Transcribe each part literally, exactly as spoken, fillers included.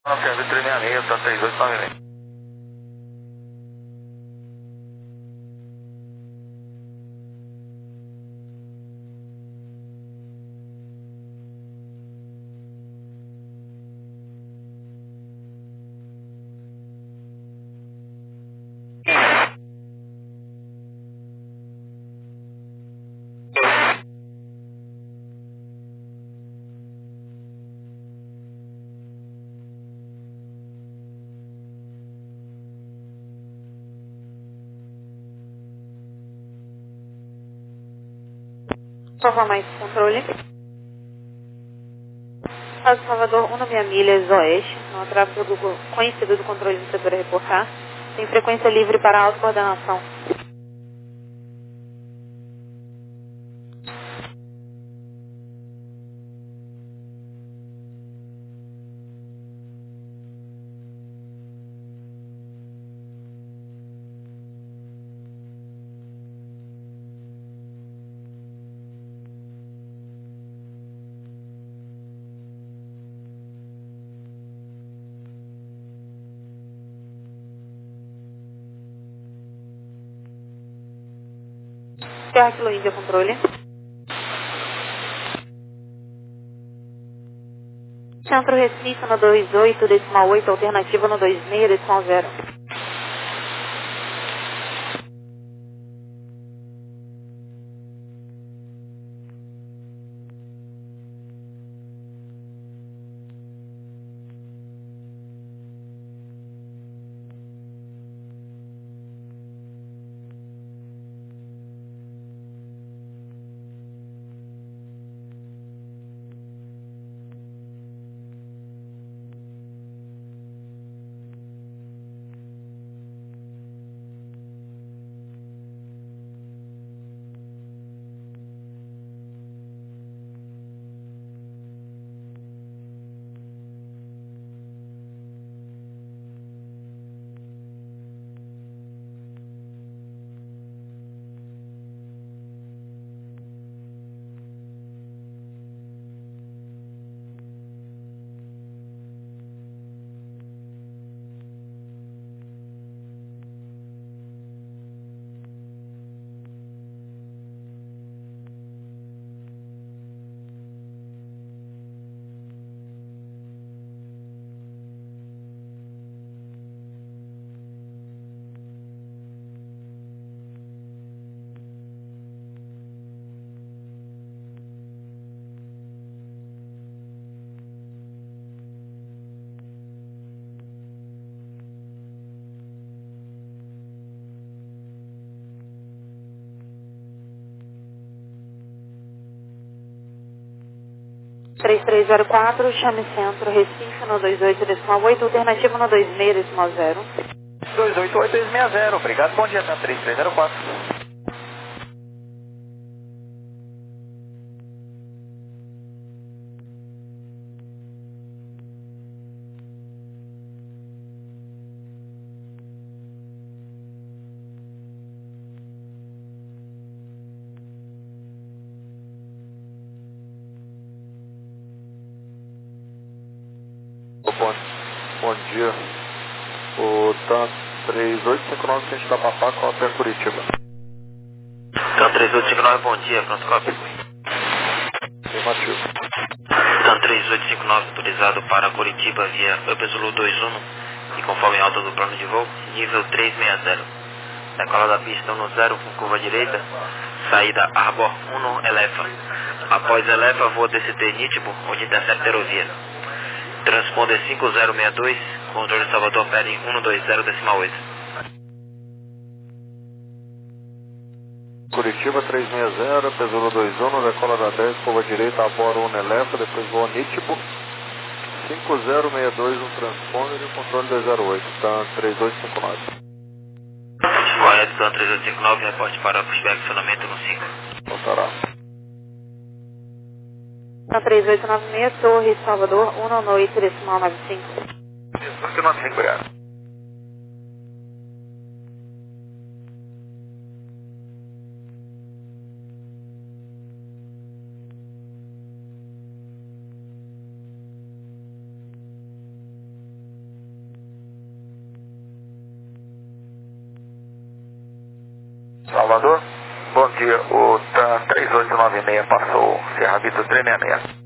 Ok, três seis seis, tá três oito nove seis. Por favor, mais controle. Estado de Salvador, uma meia milhas oeste, no tráfego do, conhecido do controle do setor a reportar. Tem frequência livre para autocoordenação. Terra Kilo Índia, controle. Centro Recife no dois oito, decimal oito, alternativa no dois seis, decimal zero. três três zero quatro, chame Centro Recife no dois oito, decimal oito, alternativa no dois seis, decimal zero. dois oito oito seis seis zero, obrigado, bom dia, tá três três zero quatro. Bom, bom dia, o TAM três oito cinco nove, frente da Papá, cópia Curitiba. TAM três oito cinco nove, bom dia, pronto, cópia. Afirmativo. TAM três oito cinco nove, autorizado para Curitiba via Up Zulu dois um e conforme alta do plano de voo, nível três seis zero. Decola da pista um zero com curva direita, saída Arbor um Elefa. Após Elefa, voa D C T Nitibo, onde intercepta aerovia. Transponder cinco zero seis dois, controle Salvador Peri um dois zero, decimal oito. Curitiba três seis zero, Pesulo dois um, decola da dez, curva direita, Arbor um Elefa, depois voa Nitibo. cinco zero seis dois, um transponder e o controle dois zero oito, TAM três oito cinco nove. Correto, TAM três oito cinco nove, reporte para pushback, acionamento no cinco. Voltará. TAM três oito nove seis, Torre Salvador, um oito, decimal nove cinco. Isso, nove cinco, obrigado. oito nove seis passou, Sierra Vitor três seis seis.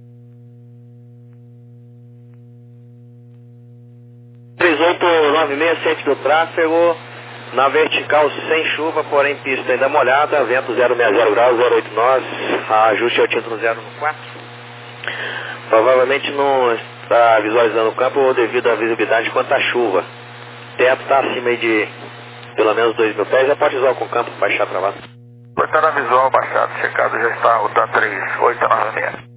três oito nove seis, centro do tráfego, na vertical sem chuva, porém pista ainda molhada, vento zero sessenta graus, zero oito nós, ajuste altímetro zero quatro. Provavelmente não está visualizando o campo devido à visibilidade quanto à chuva. O teto está acima de pelo menos dois mil pés, já pode usar com o campo, baixar para lá. Portando visual baixado, checado, já está o TAM três oito nove seis.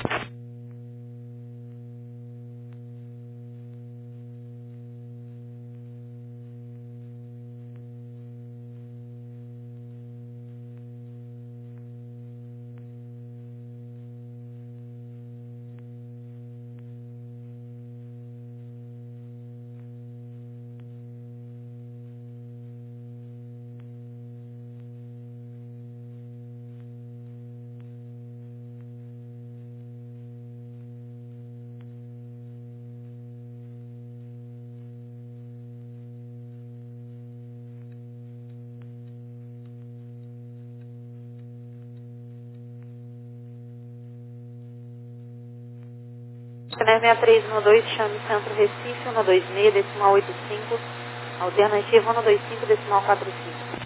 Canal seis três um dois, chame Centro Recife, um dois seis, decimal oito cinco, alternativa um dois cinco, decimal quatro cinco.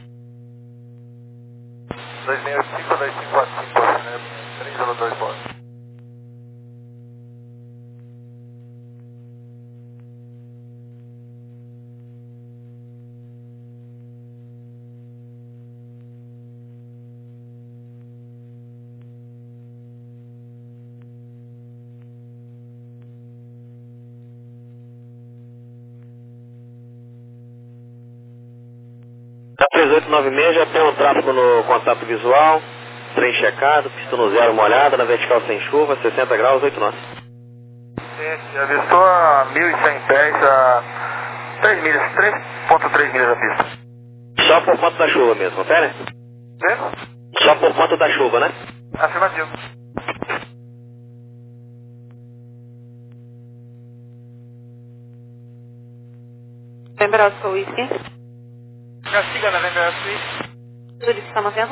dois seis oito cinco, dois cinco quatro cinco, né? três zero dois, bora. três oito nove seis já tem o tráfego no contato visual, trem checado, pista no zero molhada, na vertical sem chuva, sessenta graus, oito nós. Gente, avistou a mil e cem pés, a três milhas, três vírgula três milhas da pista. Só por conta da chuva mesmo, pera? Vê? Só por conta da chuva, né? Afirmativo. Lembrar o seu whisky? Castiga na November Suite. Tudo que está mantendo?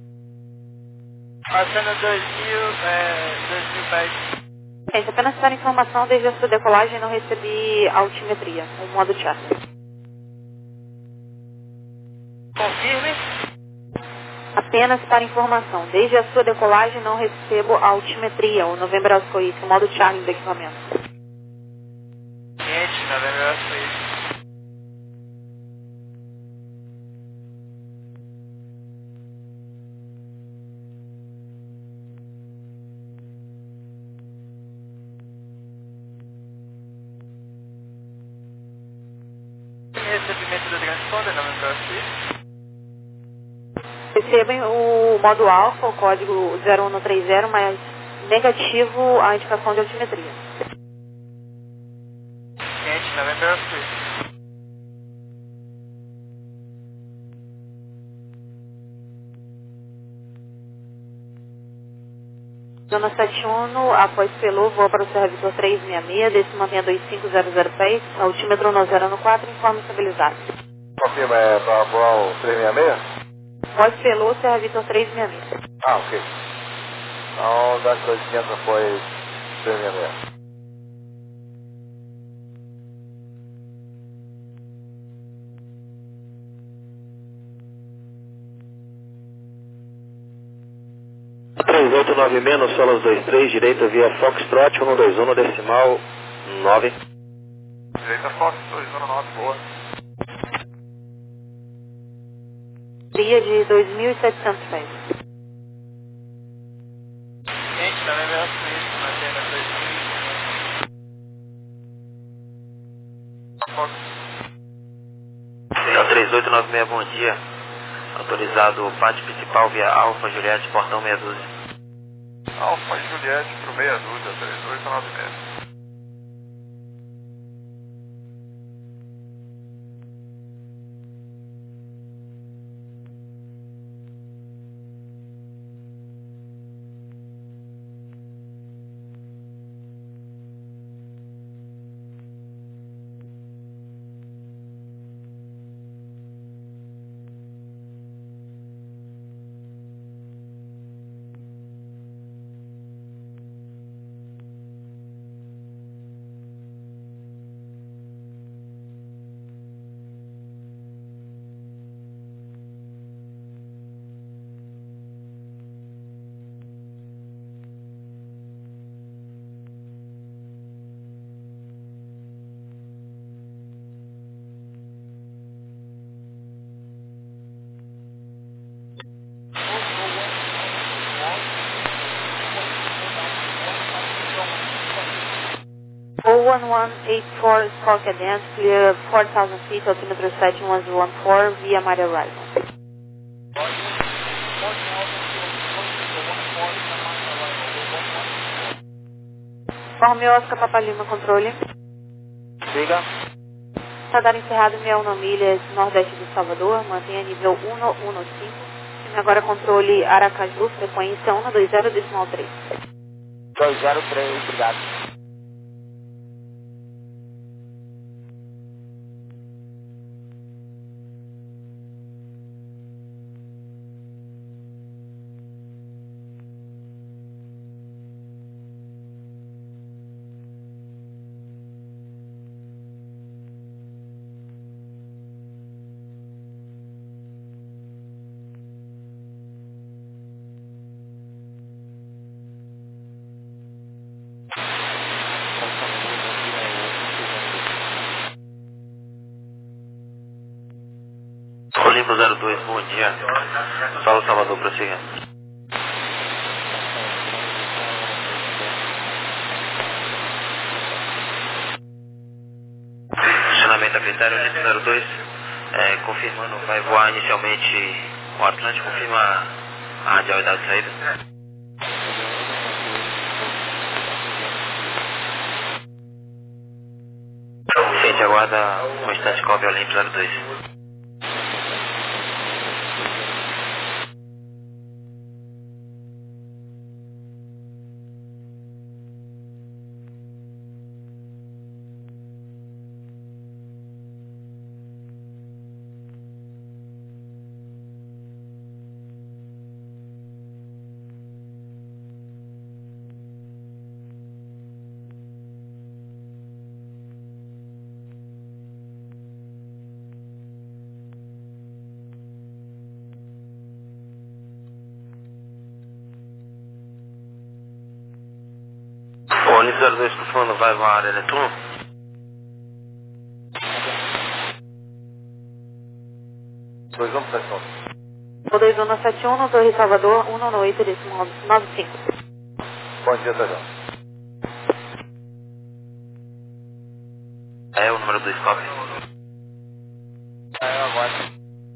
Passando dois mil, é, dois mil pés. Gente, apenas para informação, desde a sua decolagem não recebi altimetria, o modo charter. Confirme. Apenas para informação, desde a sua decolagem não recebo altimetria, o November Oscar Whisky, o modo charter do equipamento. Gente, November Suite. Recebimento do transponder, November Suite. Recebem o modo alfa, o código zero um três zero, mas negativo a indicação de altimetria. Gente, November Suite. Zona sete um, após Pelô, voa para o Serra Vitor três seis seis, desse mantenha dois cinco zero zero pés, altímetro no zero quatro, informe estabilizado. Confirma, é para voar o três seis seis? Após Pelô, Serra Vitor três seis seis. Ah, ok. Então, das dois quinhentos foi três seis seis. três oito nove seis, no Solas dois três, direita via Foxtrot, um dois um no decimal nove. Direita Fox, dois zero nove, boa. Tria de dois mil e setecentos pés. Gente, também veio a Suíça, mantendo dois mil. Fox. três oito nove seis, bom dia. Autorizado o pátio principal via Alfa Juliette, portão meia dúzia. Alfa Juliette pro meia dúzia, três oito nove seis. one one eight four, Squawk Cadence, clear four thousand feet, altimeter sete um um um quatro, via Maria Arrival. Romeo Oscar Papa Lima, controle. Siga. Radar encerrado, seis um milhas, nordeste de Salvador, mantenha nível um um cinco. Agora controle Aracaju, frequência um dois zero decimal três. dois zero três, obrigado. Olimpo zero dois, bom dia. Saulo Salvador, prossiga. Funcionamento a critério, Olimpo zero dois, é, confirmando, vai voar inicialmente o Atlântico, confirma a radialidade de saída. Gente, aguarda um instante, copy Olimpo zero dois. Olimpo zero dois, confirmando, vai voar área Netuno. dois um sete um. O dois um sete um, Torre Salvador, um nove oito decimal nove cinco. Bom dia, Sérgio. É o número do scope. É, agora.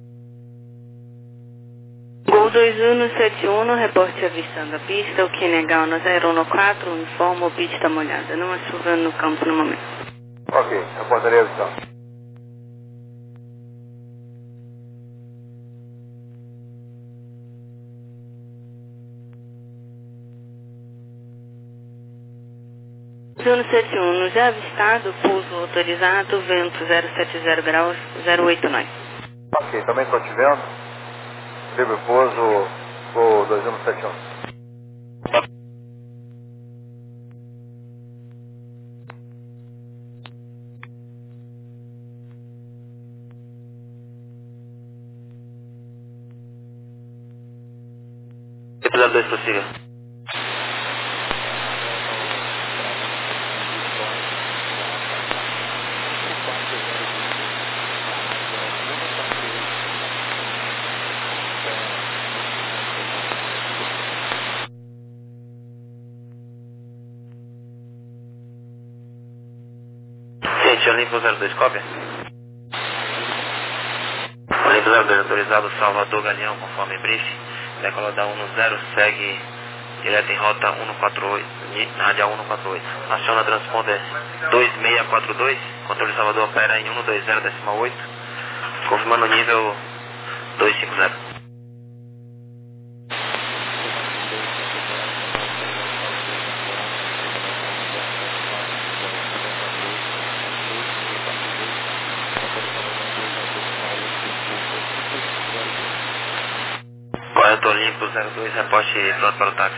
Gol dois um sete um, reporte avistando a pista, o Q N H um zero um quatro, informa o pitch está molhada, não é chovendo no campo no momento. Ok, reportaria a visão. um sete um, já avistado, pouso autorizado, vento zero sete zero graus, zero oito nove. Ok, também estou te vendo. Livre pouso, Gol dois um sete um. Episódio dois, prossiga. Gente, Olimpo zero dois, cópia. Olimpo zero dois, autorizado Salvador Galeão, conforme briefing. Decola da um zero, segue direto em rota um quatro oito, radial um quatro oito. Aciona transponder dois seis quatro dois, controle Salvador opera em um dois zero decimal oito, confirmando o nível dois cinco zero. Correto Olimpo zero dois, reporte pronto para o táxi.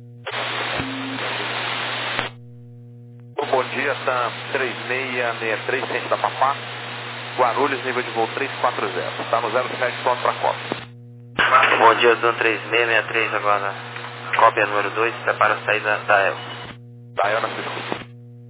Bom dia, tá três seis seis três, centro da Papá, Guarulhos, nível de voo três quatro zero. Está no zero sete, pronto para Copa. Bom dia, Dan três seis seis três agora. Cópia número dois, prepara a saída da E L. Tá, eu na escuta.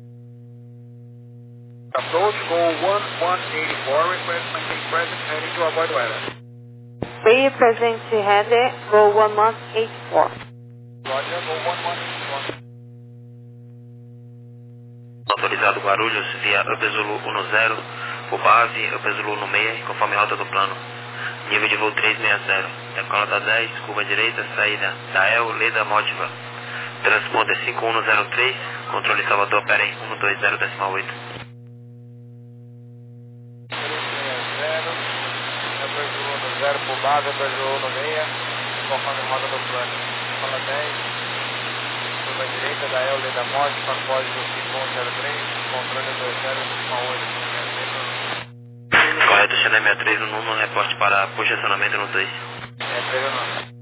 Approach Gol one one eight four, request maintain present, heading to avoid weather. Bay present header, Go one one eight four. Roger, Gol one one eight four. Autorizado Guarulhos via Up Zulu um zero, por base Up Zulu um seis, conforme rota do plano. Nível de voo trezentos e sessenta. Decola da dez, curva direita, saída da El, Leda, Motiva. Transponder cinco um zero três, controle Salvador, opera em um dois zero decimal oito. zero por base, Up Zulu um seis, conforme rota do plano. Decola dez, curva direita da El, Leda, Motiva, código cinco um zero três, controle dois zero decimal oito. Correto, Channel sessenta e três no número, reporte para posicionamento no dois. É, três não.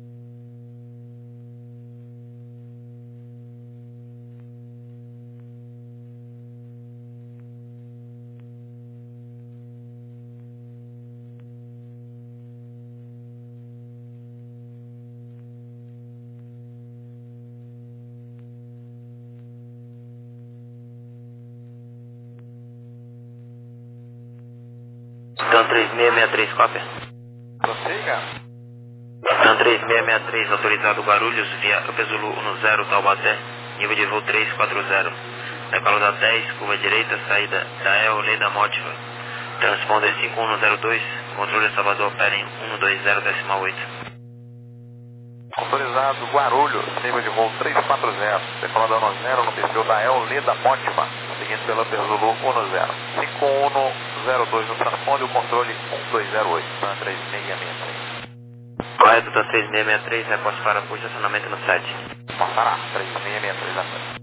Então três seis seis três, cópia. Prossiga. Então três seis seis três, autorizado Guarulhos via Up Zulu um zero, Taubaté, nível de voo trezentos e quarenta. Decola da dez, curva direita, saída da El, Leda, Motiva. Transponder cinco um zero dois, controle Salvador, opera em um dois zero decimal oito. Autorizado Guarulhos, nível de voo trezentos e quarenta, decola da um zero no perfil da El, Leda, Motiva, seguindo pela Up Zulu um zero. cinco um zero dois no transponder, o controle um dois zero oito, na três seis seis três. Correto, da três seis seis três, reporte para posicionamento no sete. Passará, três seis seis três à frente.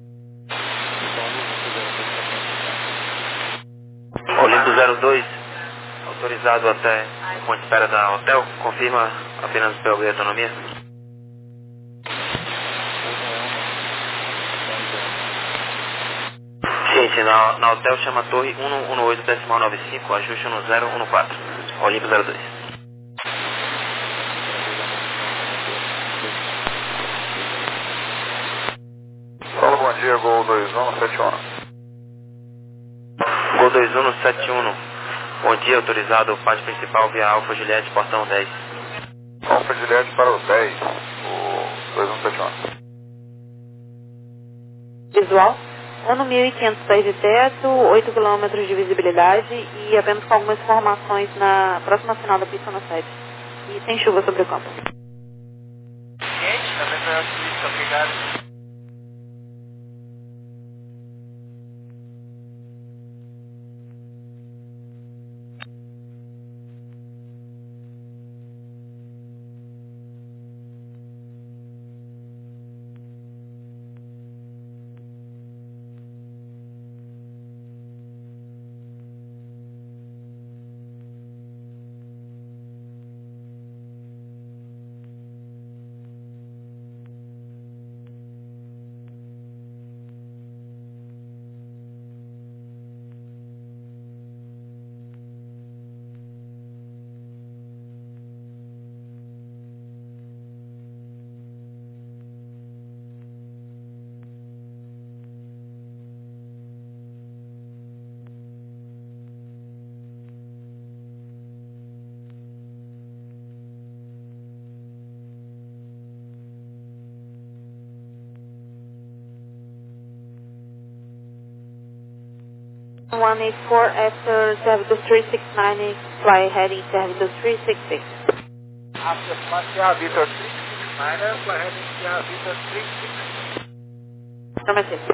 Olimpo zero dois, autorizado até o ponto de espera da hotel, confirma apenas pela autonomia. Gente, na, na hotel chama Torre um um oito decimal noventa e cinco, ajuste um zero um quatro, Olimpo zero dois. Fala, bom dia, Gol dois um sete um. Gol dois um sete um, bom dia, autorizado pátio principal via Alfa Juliette, portão dez. Alfa Juliette para o dez, o dois um sete um. Visual, um mil e quinhentos pés de teto, oito quilômetros de visibilidade e apenas com algumas informações na próxima final da pista no sete. E sem chuva sobre o campo. Gente, também foi a pista, obrigado. one eight four after Service three six nine, fly heading Service three six six. After Sierra Victor three six nine, fly heading Sierra Victor three six six. Number six.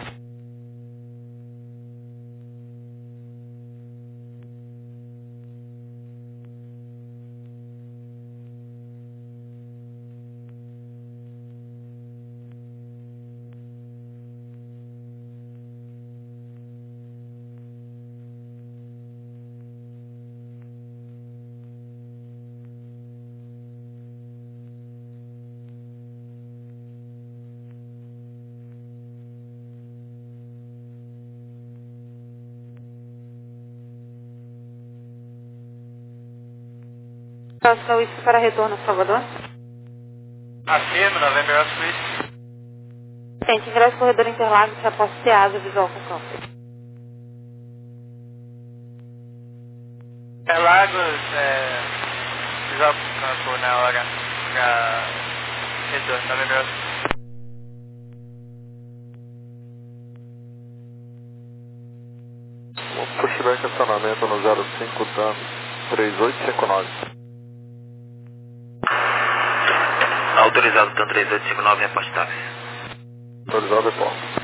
Próximo isso para retorno, por Salvador. Afirmo, November Osprey. Tente ingresso corredor Interlagos, reporte Ceasa, visual com campo. Interlagos, é... visual com campo na hora pra retorno, November Osprey. Pushback acionamento no zero cinco, TAM três oito cinco nove. Autorizado, TAM três oito cinco nove, reporte táxi. Autorizado, reporte.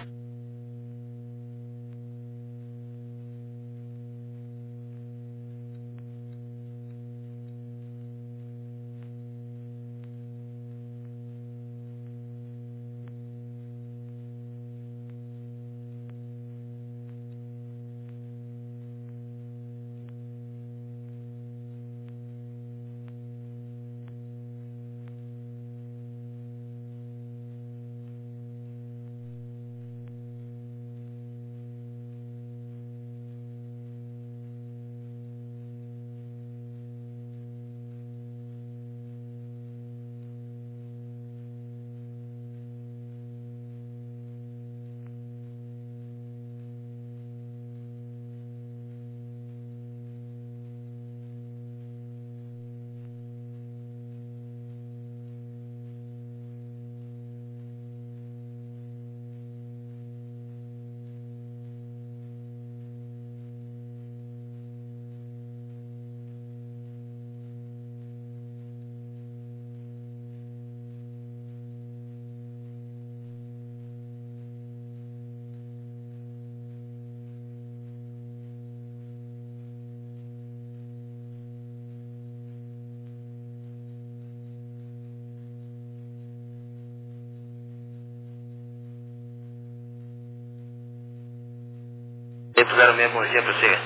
Tempo zero seis, bom dia, prossiga.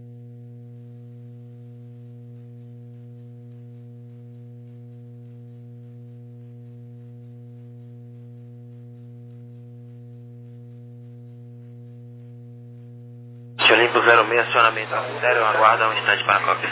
Olimpo zero seis, acionamento sério, aguarda um instante para a cópia.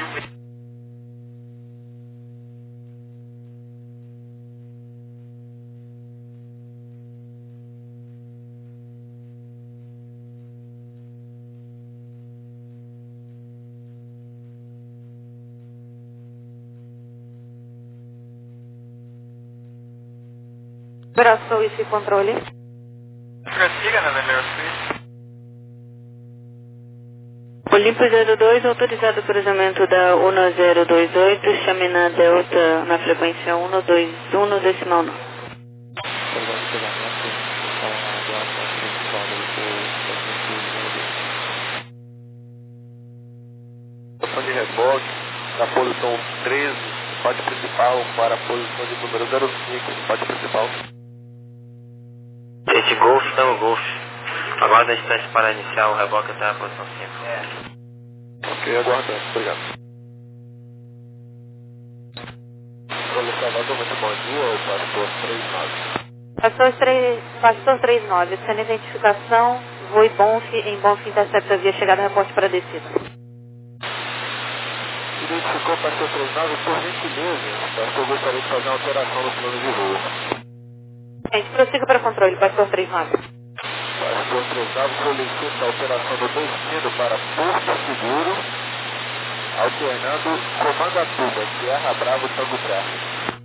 Abraçou esse controle. Prossiga, November Street. Olimpo zero dois, autorizado o cruzamento da um zero dois oito, chame na Delta na frequência um dois um decimal nove. Posição de rebote da posição treze, parte principal, para a posição de número zero cinco, parte principal. Gente, Golf, estamos Golf. Aguarda um instante para iniciar o reboque até a posição cinco. Ok, aguardando, obrigado. Olá, Salvador, muito bom dia, o pastor três nove. Pastor três, Pastor três nove, sendo identificação, voo e Bonf, em Bonf intercepta via chegada, reporte para descida. Identificou o pastor três nove, por gentileza, o pastor gostaria de fazer uma alteração no plano de voo. Gente, prossiga para controle, Pastor três nove. Pastor três nove solicita a alteração do destino para Porto Seguro, alternando Comandatuba, Sierra Bravo, Tango Tráfego.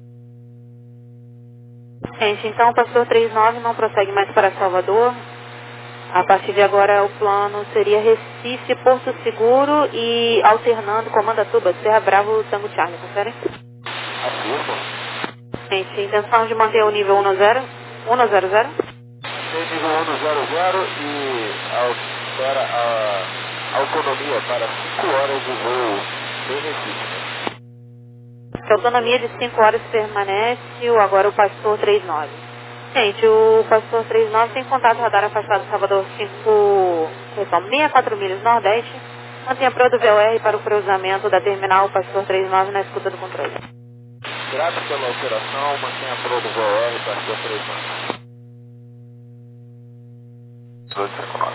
Gente, então o Pastor três nove não prossegue mais para Salvador. A partir de agora o plano seria Recife, Porto Seguro e alternando Comandatuba, Sierra Bravo, Tango Charlie, confere? Afirma. Gente, intenção de manter o nível um zero zero? Tem nível um zero zero e altera a autonomia para cinco horas de voo em Recife. A autonomia de cinco horas permanece, o agora o Pastor três nove. Gente, o Pastor três nove tem contato radar afastado Salvador cinco, são sessenta e quatro milhas nordeste. Mantenha a proa do V O R para o cruzamento da terminal Pastor três nove na escuta do controle. Grato pela alteração, mantenha a proa do V O R, Pastor três nove. dois cinco nove.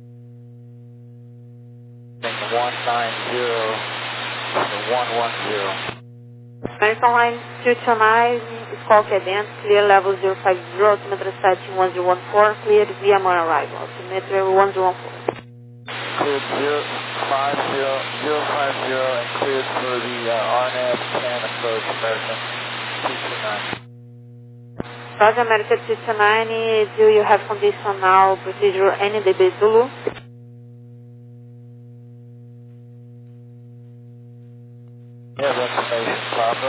one nine zero, one one zero. American Line two two nine, Skull Cadence, clear level zero five zero, altimeter setting one zero one four, cleared via more arrival, altimeter one zero one four. Cleared zero five zero, zero five zero, and cleared for the uh, R N A V ten approach, American two two nine. Roger, American two two nine, do you have conditional procedure N D B Zulu? We have information, Papa.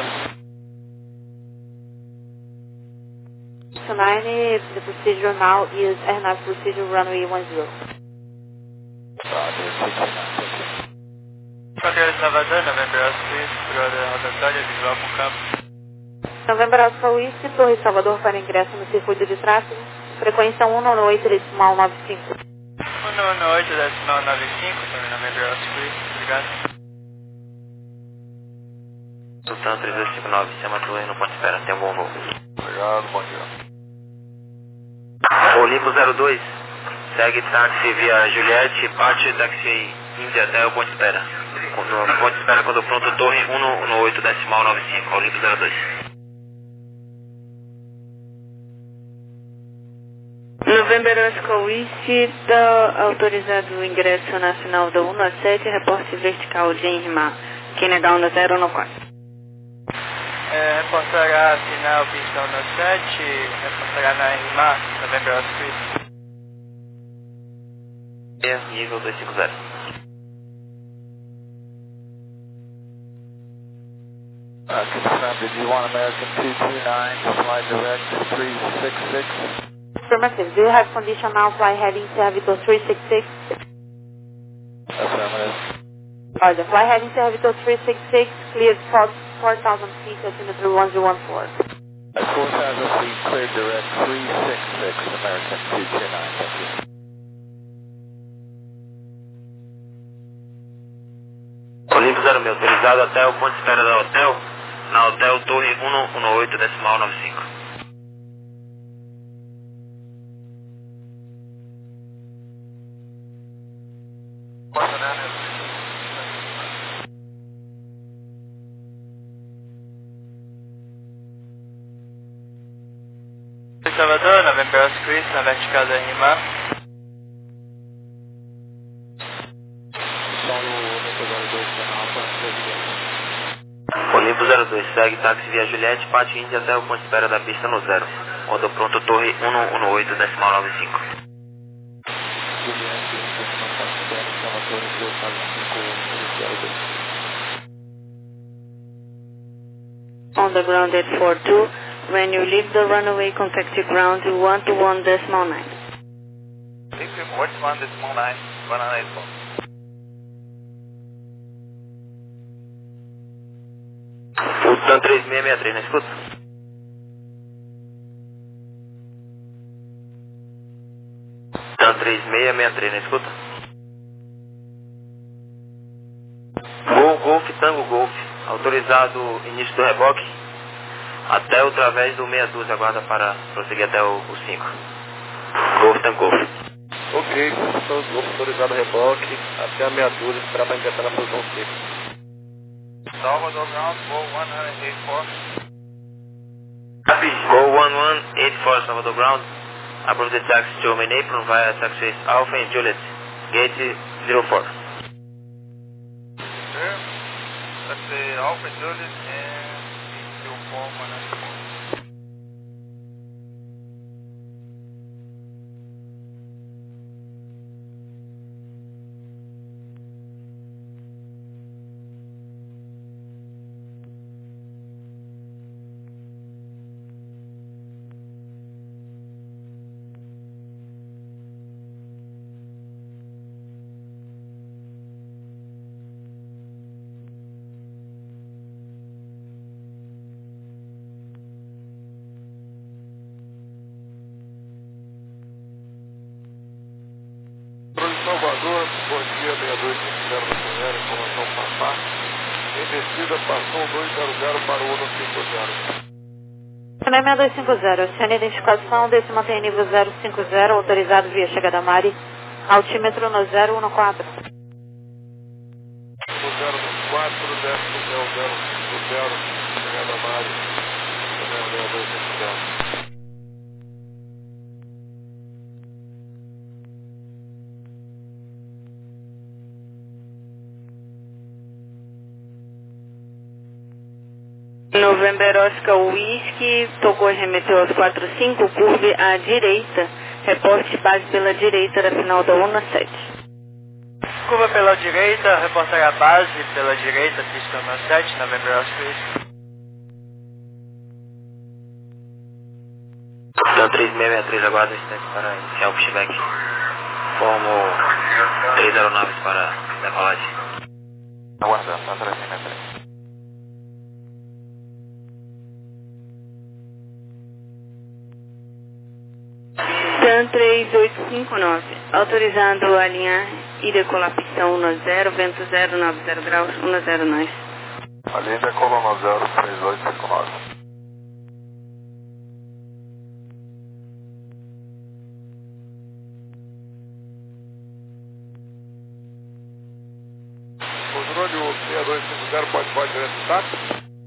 nine, the procedure now is aircraft procedure runway one zero. Roger, two two nine, thank you. Qualquer Salvador, November Oscar, brother, rotatória, visual com campo. November Oscar Whisky, Torre Salvador para ingresso no circuito de tráfego. Frequência um nove oito decimal nove cinco. um nove oito decimal nove cinco, também November Oscar Whisky, obrigado. Sultão três dois cinco nove, chama tu aí no ponto de espera, tem um bom voo. Obrigado, bom dia. Olimpo zero dois, segue táxi via Juliette, parte táxi Índia até o ponto de espera. No ponto de espera quando pronto, torre um nove oito decimal nove cinco, Olimpo zero dois. November Oscar Whisky, está autorizado o ingresso nacional da um nove sete, reporte vertical de Enrimar, Kenegal no zero um quatro. É, reportará final pistão no sete, reportará na R M A, November Oscar Whisky. Nível dois cinco zero. Uh, confirmed, did you want American two two nine to fly direct three six six? Affirmative. Do you have condition now fly heading Servitor three six six? Affirmative. Roger. Fly heading Servitor three six six, cleared four thousand feet, altimeter one zero one four. four thousand feet, cleared direct three six six, American two two nine, thank you. Olimpo zero meio, autorizado até o ponto de espera da hotel, na hotel torre um nove oito decimal nove cinco. Salvador, November Oscar Whisky, na vertical da R M A. Olimpo zero dois, segue táxi via Juliette, parte Índia até o ponto de espera da pista no zero. Quando pronto, torre um nove oito decimal nove cinco. On the ground at four two, when you leave the runway, contact the ground one two one decimal nine. one two one decimal nine, one nine eight four. Sultão três seis seis três, na escuta? Sultão três seis seis três, na escuta? Gol, Golf, Tango, Golf. Autorizado início do reboque até o través do meia dúzia, aguarda para prosseguir até o cinco. Golf, Tango, Golf. Ok, posição Golf, autorizado reboque até a meia dúzia, esperar para ingressar na posição cinco. Salvador ground, go one eight four. Copy, go one one eight four Salvador ground. Approve the taxi to main apron via taxiways Alpha and Juliet, gate zero four. Sir, that's the Alpha Juliet and zero four one nine four. Salvador, bom dia, seis dois cinco zero da manhã, informação Papá. Em descida, passou dois zero zero para o um cinco zero. seis dois cinco zero, sem identificação, desse mantém nível zero cinco zero, autorizado via chegada Mari, altímetro no zero um quatro. No zero um quatro, desce zero zero cinco zero, chegada Mari, seis dois cinco zero. November Oscar Whisky, tocou e remeteu aos quatro cinco, curve à direita, reporte base pela direita da final da um sete. Curva pela direita, reportar a base pela direita, pista número sete, November Oscar. Então três seis seis três, aguarda um instante para iniciar o pushback. Formo três aeronaves para decolagem. Aguardando, tá três seis seis três. TAM três oito cinco nove, autorizado a alinhar e decolar pista um zero, vento zero nove zero graus, um zero nove. Ali decolou no zero três oito cinco nove. Controle o seis dois cinco zero, pode pode direto do táxi?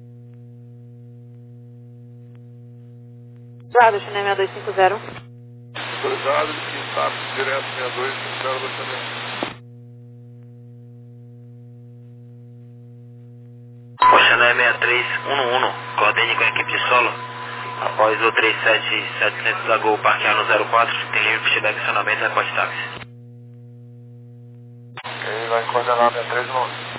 Claro, China seis dois cinco zero. Autorizado e táxi direto seis dois cinco zero do também. Oceané seis três um um, coordene com a equipe de solo. Após o três sete setecentos da Gol parquear no zero quatro, tem livre pushback acionamento e reporte táxi. Ok, vai coordenar seis três um um.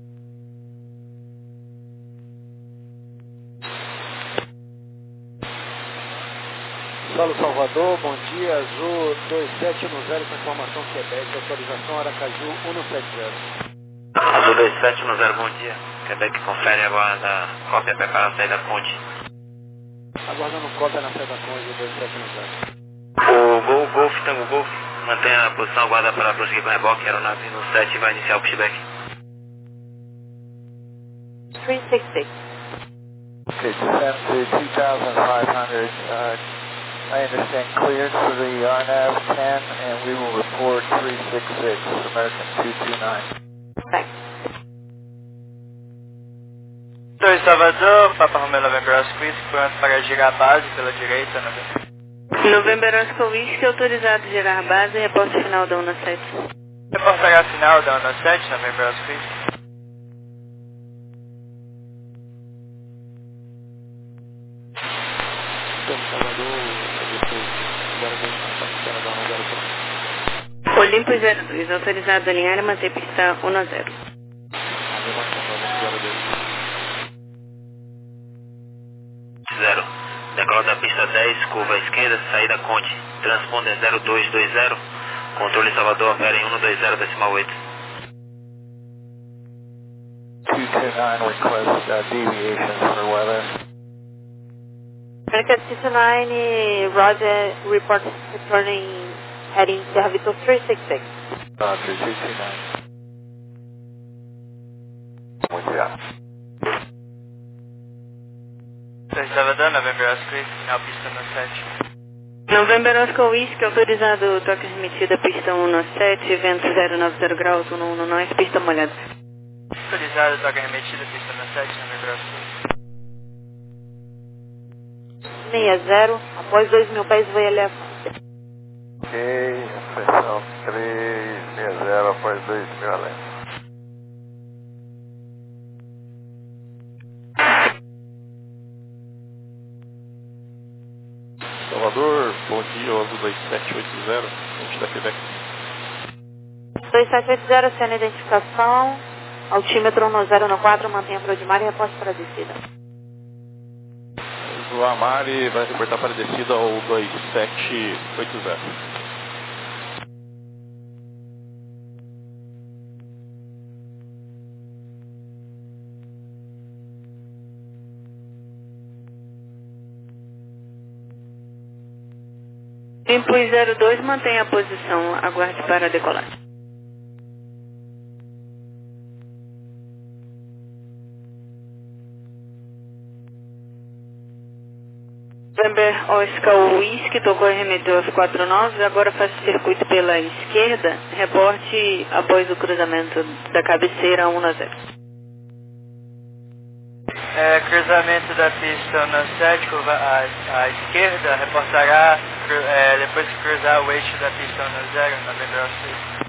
Solo Salvador, bom dia, Azul dois sete um zero, com informação Quebec, autorização Aracaju um sete zero. Azul dois sete um zero, bom dia. Quebec confere agora a cópia prepara a saída Conde. Aguardando cópia na saída Conde dois sete um zero. O Gol, Golf, Tango Golf, mantenha a posição aguarda para prosseguir com o reboque, aeronave no sete vai iniciar o pushback. três seis seis. Okay, descend to two thousand five hundred. Uh, I understand cleared for the R NAV ten, and we will report three six six, American two two nine. Thanks. dois Salvador, Papa Romeo November Oscar Whisky, pronto para girar a base pela direita, November. November Oscar Whisky, autorizado a gerar a base e reporte final da um sete. Reportará a final da um sete, November Oscar Whisky. Olimpo zero dois, autorizado a alinhar e manter pista um zero. Zero. Decola da pista dez, curva à esquerda, saída Conde. Transponder zero dois dois zero. Controle Salvador, opera em um dois zero decimal oito. two two nine request uh, deviations for weather. American two two nine, Roger, report returning heading Serra Vitor three six six. Roger, two two nine. Muito obrigado. dois Salvador, November Oscar Whisky, final pista no sete. November Oscar Whisky, autorizado toque remetida pista um sete, vento zero nove zero graus, um um nove, pista molhada. Autorizado, toca remetida, pista no sete, November Oscar Whisky. seis zero, após dois mil pés vai elevante. Ok, pressão três seis zero após dois mil além. Salvador, bom dia, Azul dois sete oito zero, gente da Quebec. dois sete oito zero, sem identificação, altímetro um zero quatro, mantenha para o Odimar e reposte para a descida. O Amari vai reportar para a descida ao dois sete oito zero. Tempo zero dois, mantenha a posição, aguarde para decolar. November Oscar Whisky, tocou e remeteu aos quatro nove, agora faz o circuito pela esquerda, reporte após o cruzamento da cabeceira um zero. É, cruzamento da pista um sete, curva à, à esquerda, reportará cru, é, depois que cruzar o eixo da pista um zero, November Oscar Whisky.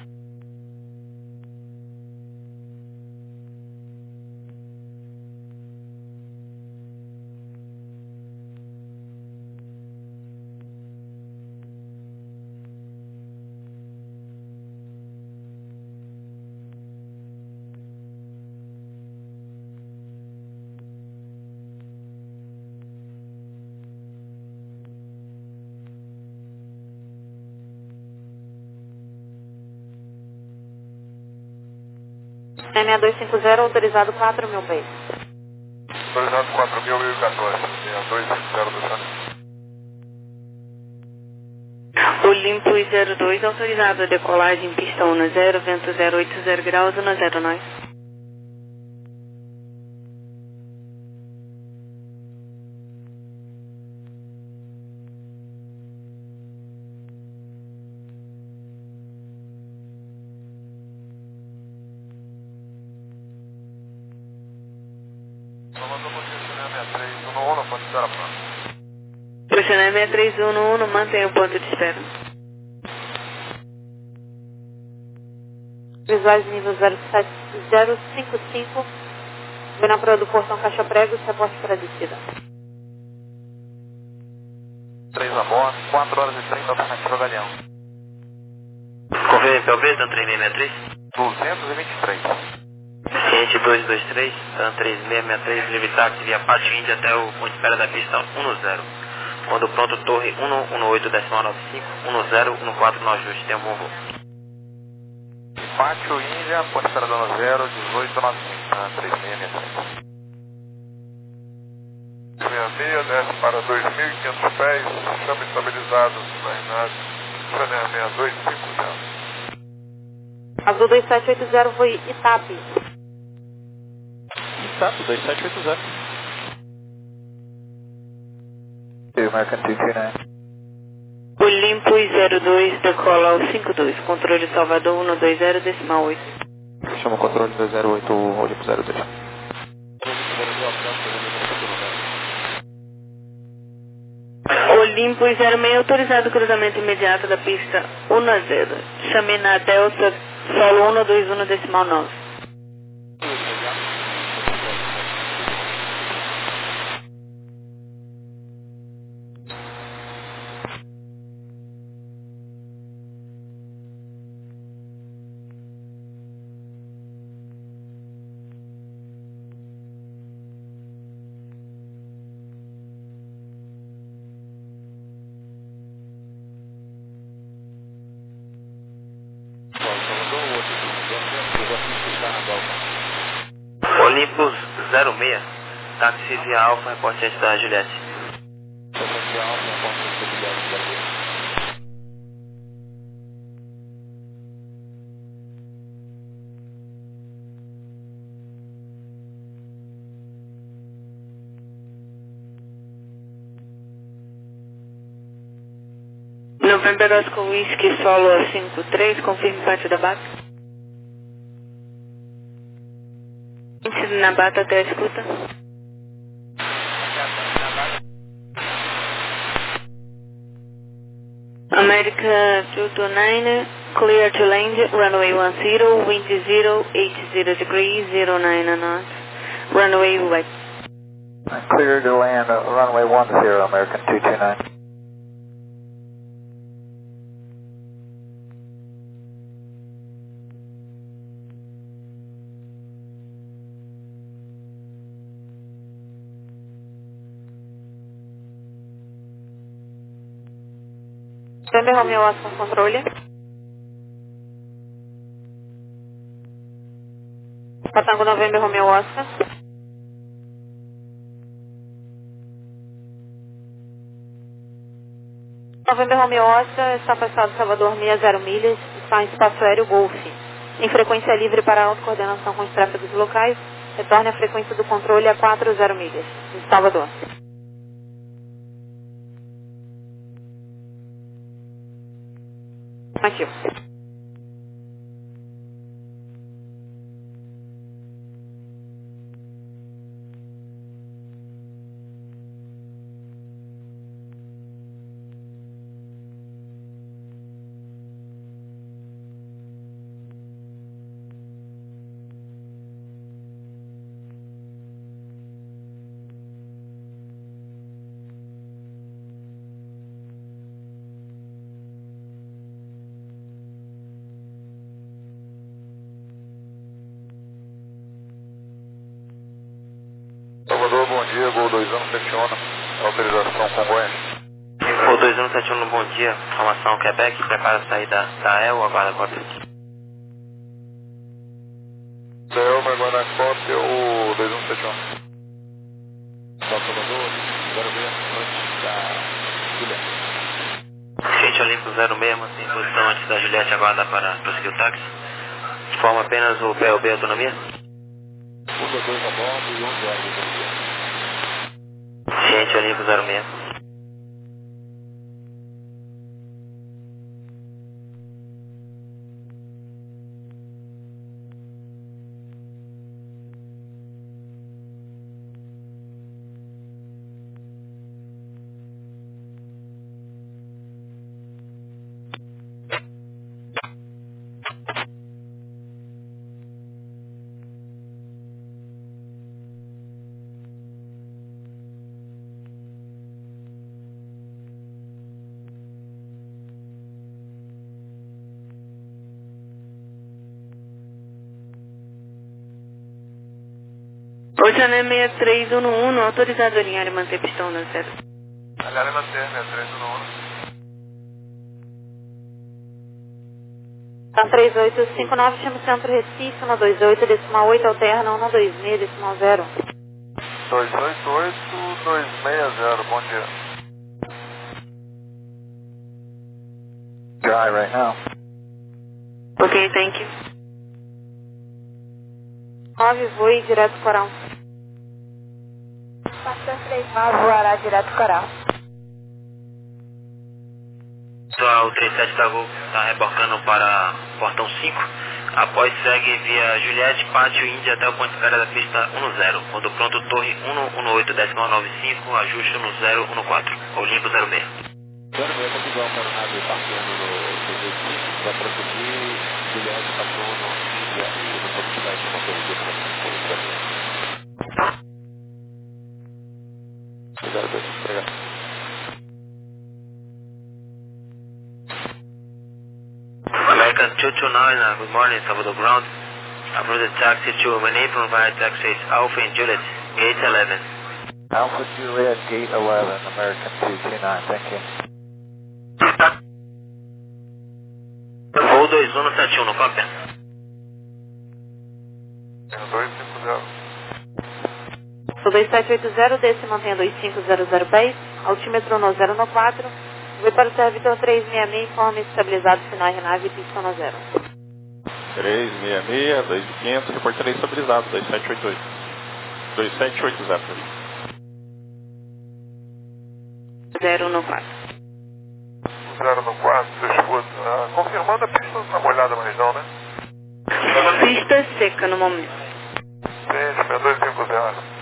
É seis dois cinco zero, autorizado quatro mil pés. Autorizado quatro mil e quatorze, seis dois cinco zero do Sônia. Olympus zero dois, autorizado a decolagem pista um zero, vento zero oito zero graus, um zero nove. Pressionar seis três um um, mantenha o ponto de espera. Visuais nível zero sete zero cinco cinco. Vem na proa do portão Caixa Pregos, reporte para a descida. três a bordo, quatro horas e trinta, alternativa Galeão. Confirme P O B, TAM três seis seis três. duzentos e vinte e três. Cliente dois dois três, TAM três seis seis três, livre táxi via Pátio Índia até o ponto de espera da pista um zero. Quando pronto, torre um um oito decimal nove cinco, um zero um quatro no ajuste, tem um bom voo. Pátio Índia, ponto de espera da zero, dezoito noventa e cinco, tá? três seis seis três. seis seis, desce para dois mil e quinhentos pés, chama estabilizado, Bernardo, Chanel seis dois cinco zero. Azul dois sete oito zero, foi Itape. Itape, dois sete oito zero. American dois dois nove. Olympus zero dois, decola ao cinco dois, controle Salvador um dois zero, decimal oito. Chama o controle dois zero oito, Olympus zero dois. Olympus zero seis, autorizado cruzamento imediato da pista um zero. Chame na Delta, solo um dois um, decimal nove. Olympus zero seis, táxi via Alfa, reporte da Juliette. November Oscar Whisky, solo a cinco três, confirme parte da bata. Na bata até a escuta. America two two nine, clear to land, runway one zero, wind zero, eight zero degrees, zero nine knots, runway wet. Clear to land, uh, runway one zero, American two two nine. November Romeo Oscar, controle. Patango November Romeo Oscar. November Romeo Oscar, está afastado Salvador seis zero milhas, está em espaço aéreo Golf. Em frequência livre para autocoordenação com os tráfegos locais, retorne a frequência do controle a quatro zero milhas, de Salvador. Ativo. Salvador, bom dia, Gol dois um sete um, autorização Congonhas. Gol dois um sete um, bom dia, informação Quebec, prepara a saída da E L, aguarda a corte. Certo. fechou. Salvador, zero seis, antes da Juliette. Gente Olímpico zero seis, mantém posição antes da Juliette, aguarda para prosseguir o táxi. Forma apenas o P L B autonomia. um dois dois a bordo e um zero autonomia. Gente Olímpico zero seis. Oceané seis três um um, autorizado a alinhar e manter pistão no zero. Alinhar e manter, seis três um um. Então, três oito cinco nove, chama o centro Recife, um dois oito, decimal oito, alterna, um dois seis, decimal zero. dois oito oito, dois seis zero, bom dia. Dry right now. Ok, thank you. nove, voe direto coral. Pastor três nove, voará direto coral. O três sete da Gol está reportando para portão cinco. Após segue via Juliette, Pátio Índia até o ponto de espera da pista um zero. Quando pronto, torre um um oito, decimal nove cinco, ajuste um zero um quatro. Olimpo zero seis. zero seis, tá igual para a nave partindo no Recife, vai prosseguir, Juliette passou no Índia e no ponto de sete, motorista para zero dois, obrigado. American two two nine, uh, good morning, Salvador Ground. Approach the taxi to Manipur via taxis Alpha and Juliet, gate eleven. Alpha Juliet, gate eleven, American two two nine, thank you. Voo dois um sete um, no cópia. dois cinco zero. Sou dois sete oito zero, desce mantenha dois cinco zero zero pés, altímetro no zero no quatro, voe para o servidor três seis seis, informe estabilizado, final aeronave, pista no zero. três seis seis, dois mil e quinhentos, reportarei estabilizado, dois sete oito oito. dois sete oito zero. zero no quatro. zero no quatro, escuta. Ah, confirmando a pista não está molhada mais não, né? Pista seca no momento. Sim, dois cinco zero.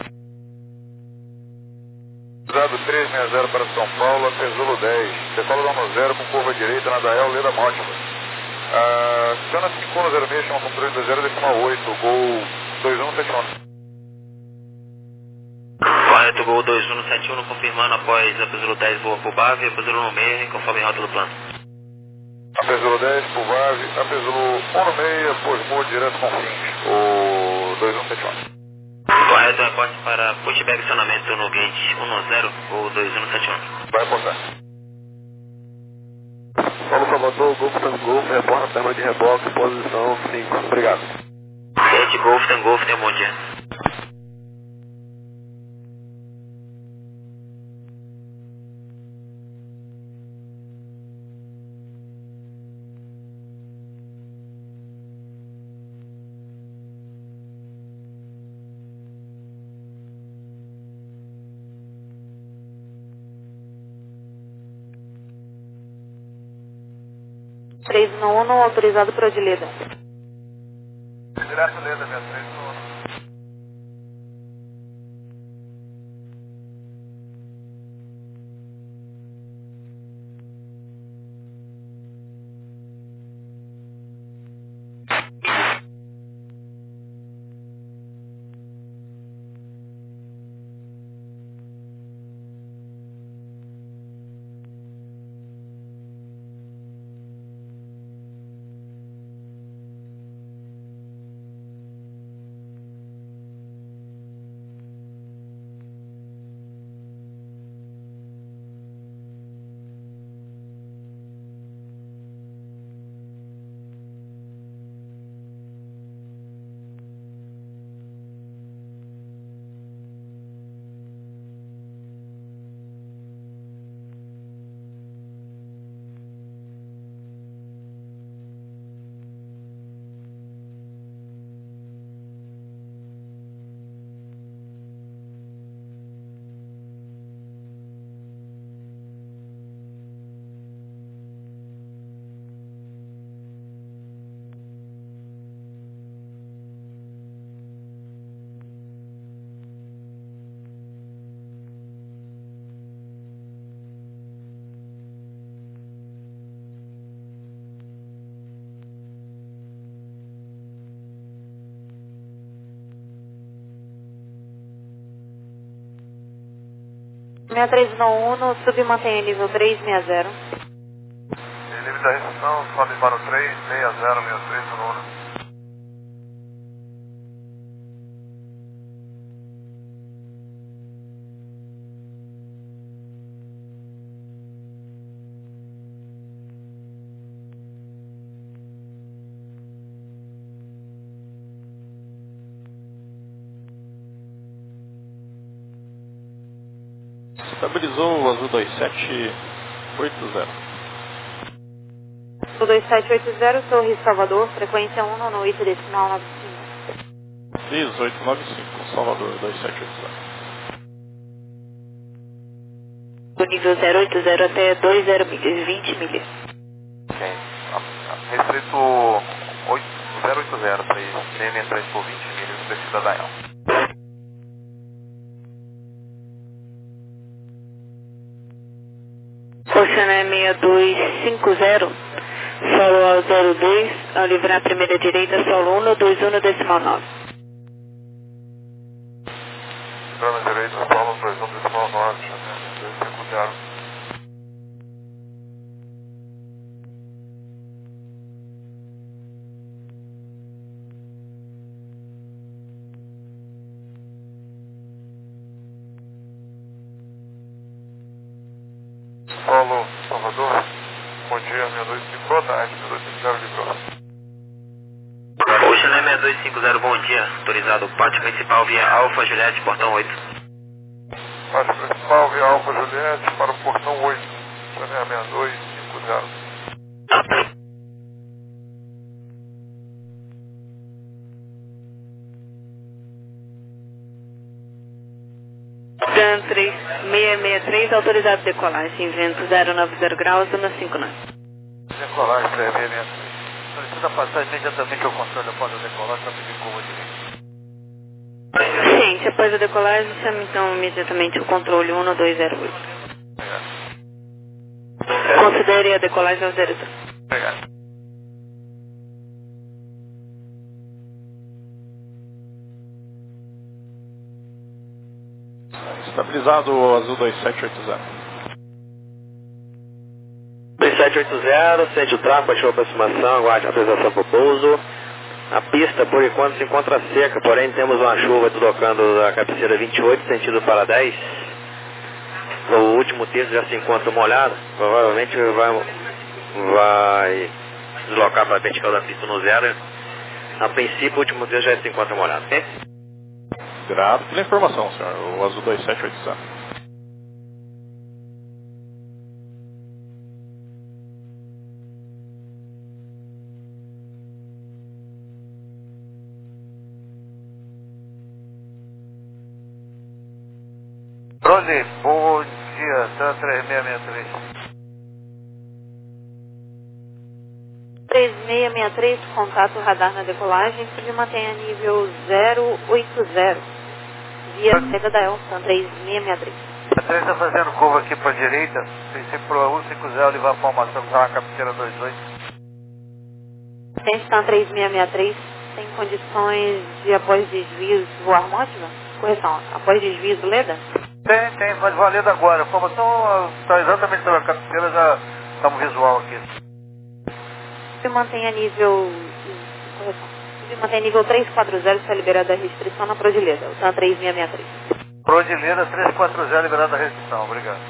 Cruzado três seis zero para São Paulo, Apezulo dez. Decola da um zero com curva direita na Dael, Leda Mótima. Ah, Cana cinco um zero seis, chama controle do zero, decimal oito, Gol dois um sete um. Correto, Gol dois um sete um, confirmando após Apezulo dez voa por Bave, Apezulo no meio, conforme rota do plano. Apezulo dez, por Bave, Apezulo um no meio, pós-mood, direto com fins, o dois um sete um. Correto, reporte para pushback acionamento no gate um zero ou dois um sete um. Vai apontar. Paulo Salvador, Golfo Tango Golfo, reporta terma de reboque, posição cinco. Obrigado. Gate Golf, Tango Golf, tem um bom dia. três um um, autorizado para Odileda. Direto Leda, minha três um um. seis três um um, sub mantenha nível três seis zero. Livre da restrição, sobe para o três seis zero seis três no Uno. Estabilizou o azul dois sete oito zero. Azul dois sete oito zero, Sorriso Salvador, frequência um no I T decimal nove cinco. Isso, oito nove cinco, Salvador dois sete oito zero. Do nível zero oito zero até dois zero milhas, vinte milhas. Ok. Restrito zero oito zero, para ir seis seis três por vinte milhas, descida da Elm. Oceané seis dois cinco zero, solo ao zero dois, ao livrar a primeira direita, solo um dois um decimal nove. Livrando a direita, solo dois um decimal nove, dois cinco zero. Solo Salvador, bom dia, seis dois cinco, boa tarde, seis dois cinco zero livrou. Oceané seis dois cinco zero, bom dia, autorizado pátio principal via Alfa Juliette, portão oito. Pátio principal via Alfa Juliette para o portão oito, Oceané seis dois cinco zero. Dan três seis seis três, autorizado decolagem, vento zero nove zero graus, zona cinco nove. Decolagem três seis seis três. Solicita passar imediatamente ao controle após a decolagem para pedir curva direita. Gente, após a decolagem, chame então imediatamente o controle um dois zero oito. Obrigado. Considere a decolagem ao zero zero. Obrigado. Estabilizado o azul dois sete oito zero. dois sete oito zero, sente o tráfego, achou a aproximação, aguarde a autorização para o pouso. A pista, por enquanto, se encontra seca, porém temos uma chuva deslocando da cabeceira vinte e oito, sentido para dez. O último terço já se encontra molhado, provavelmente vai, vai deslocar para a vertical da pista no zero. A princípio, o último terço já se encontra molhado. Okay? Grato pela informação, senhor. O azul dois sete oito zero. Brony, bom dia, Tan três seis seis três. três seis seis três, contato radar na decolagem, se mantenha nível zero oito zero. Via saída da Elton, três seis seis três. A três está fazendo curva aqui para a direita, pensei para o um cinco zero levar a formação para a cabeceira dois oito. Tem stand três seis seis três, tem condições de após desvios voar mótiva? Correção, após desvios Leda? Tem, tem, mas valendo agora. A formação está exatamente pela cabeceira, já estamos visual aqui. Se mantenha nível... Correção. Se mantenha nível três quatro zero, está liberada a restrição na Prodileda, o stand três seis seis três. Prodileda três quatro zero, liberada a restrição, obrigado.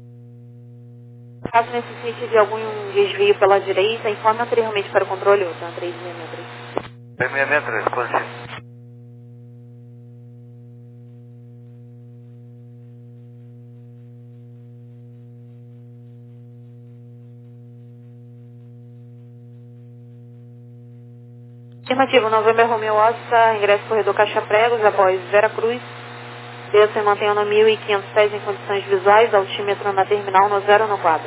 Caso necessite de algum desvio pela direita, informe anteriormente para o controle, o stand três seis seis três. três seis seis três, positivo. Afirmativo, November Romeo Oscar, ingresso corredor Caixa Pregos, após Vera Cruz. Desça e mantenha no mil e quinhentos pés em condições visuais, altímetro na terminal no zero no quadro.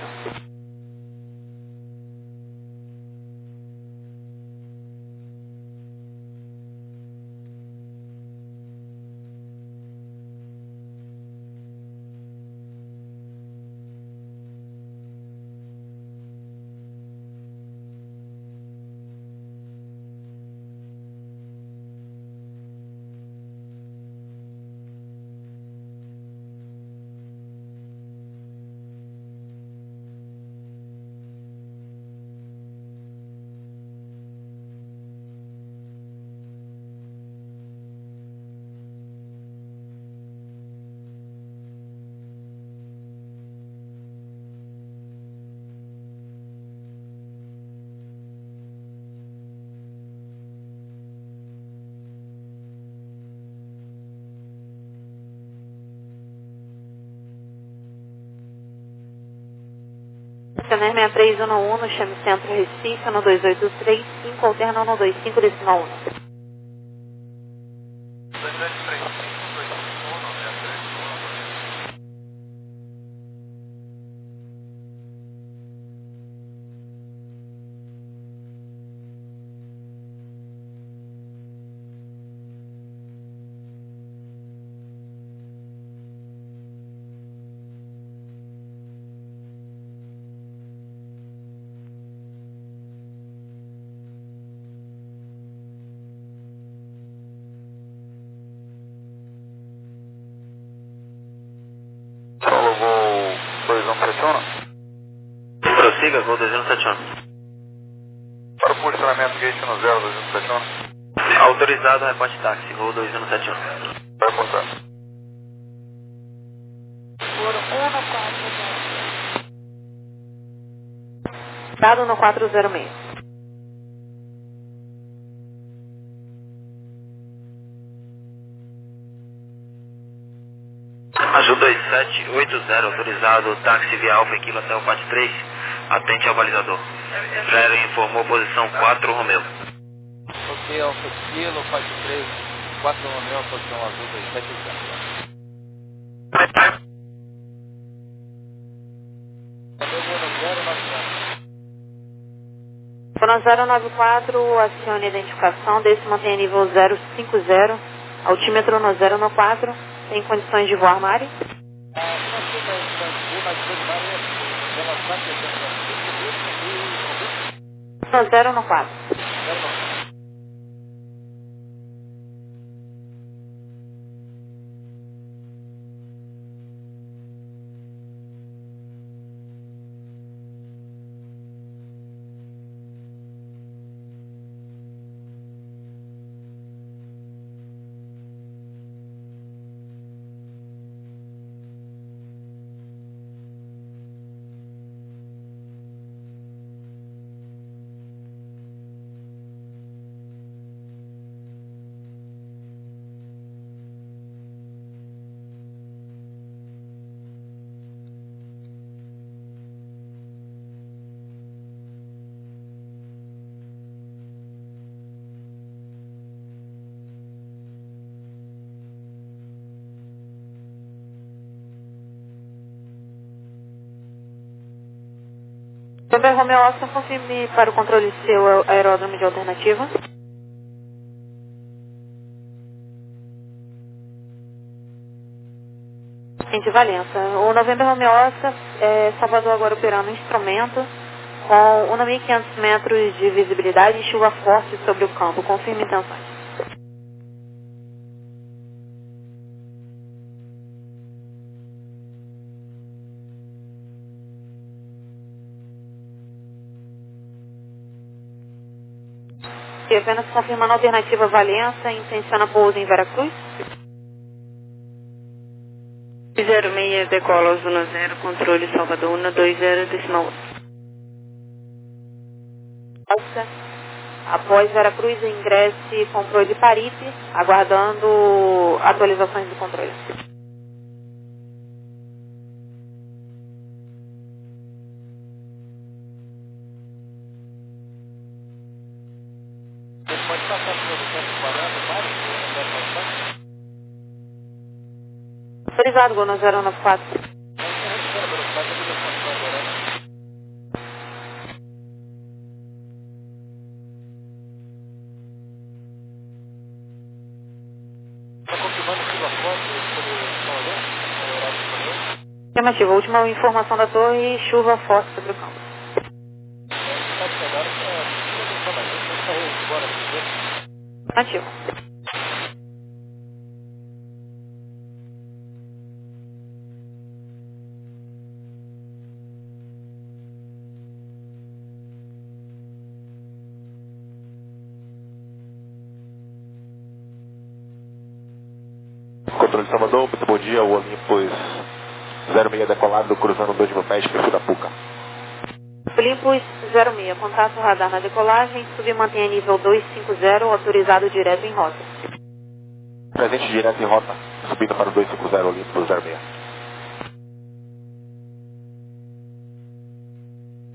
Scanner seis três um um, chame Centro Recife, no dois oito três cinco, alterna no dois cinco decimal um. Prossiga, voo dois um sete um. Para o posicionamento gate no zero dois um sete um. Autorizado, reporte táxi, voo dois um sete um. Vai apontar. Por um no quatro zero. Dado no quatro zero seis. Azul dois sete oito zero, autorizado, táxi via Alfa Kilo até o quatro três, atente ao balizador. Zero informou posição quatro Romeu. Ok, Alfa Kilo, quatro três, quatro Romeu, posição azul dois sete zero. Foram zero nove quatro, acione a identificação, desse mantém nível zero cinco zero, altímetro no zero no quatro, tem condições de voar Mari? No zero no quatro. Sobre Romeo Oscar, confirme para o controle seu aeródromo de alternativa. Gente, Valença. O Novembro Romeo Oscar, é, Salvador agora operando um instrumento com um mil e quinhentos metros de visibilidade e chuva forte sobre o campo. Confirme intenções. E apenas confirmando a alternativa Valença, intenciona pouso em Veracruz. zero seis, decola ao zona zero, controle Salvador, um dois zero, decimal um. Após Veracruz, ingresse controle Paripe, aguardando atualizações do controle. Autorizado, Gol no zero nove quatro. Afirmativo, última informação da torre, chuva forte sobre o campo. Ativo. Controle de Salvador, muito bom dia, o Olympus zero seis decolado, cruzando dois mil pés, perfil da Puca. Olympus zero seis, contato radar na decolagem, sub mantenha nível dois cinco zero, autorizado direto em rota. Presente direto em rota, subindo para o dois cinco zero, Olympus zero seis.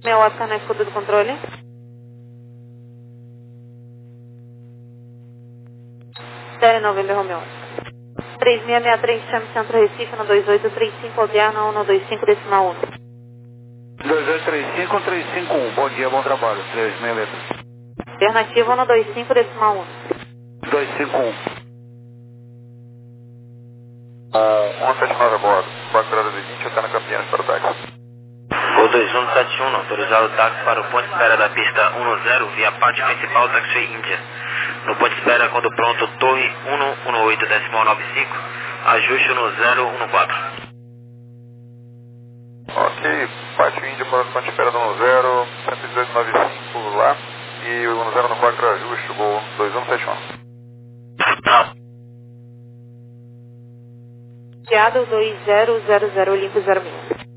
Meu Oscar na escuta do controle. Série November Romeo Oscar. três seis seis três, chame Centro Recife no dois oito três cinco, alterna um dois cinco decimal um. dois oito três cinco, um três cinco um, bom dia, bom trabalho, três meia letra. Alternativa um dois cinco decimal um. dois cinco um. um sete nove a bordo, quatro horas e vinte, até na Campinas para o táxi. O dois um sete um, autorizado o táxi para o ponto de espera da pista um zero, via parte principal Taxiway Índia. No ponto de espera, quando pronto, Torre um um oito decimal nove cinco, ajuste no zero um quatro. Ok, Pátio Índia para o ponto de espera do um zero, cento e dezoito nove cinco lá, e o um zero um quatro ajuste, voo dois um sete um. Guiado dois zero zero zero, limpo zero seis.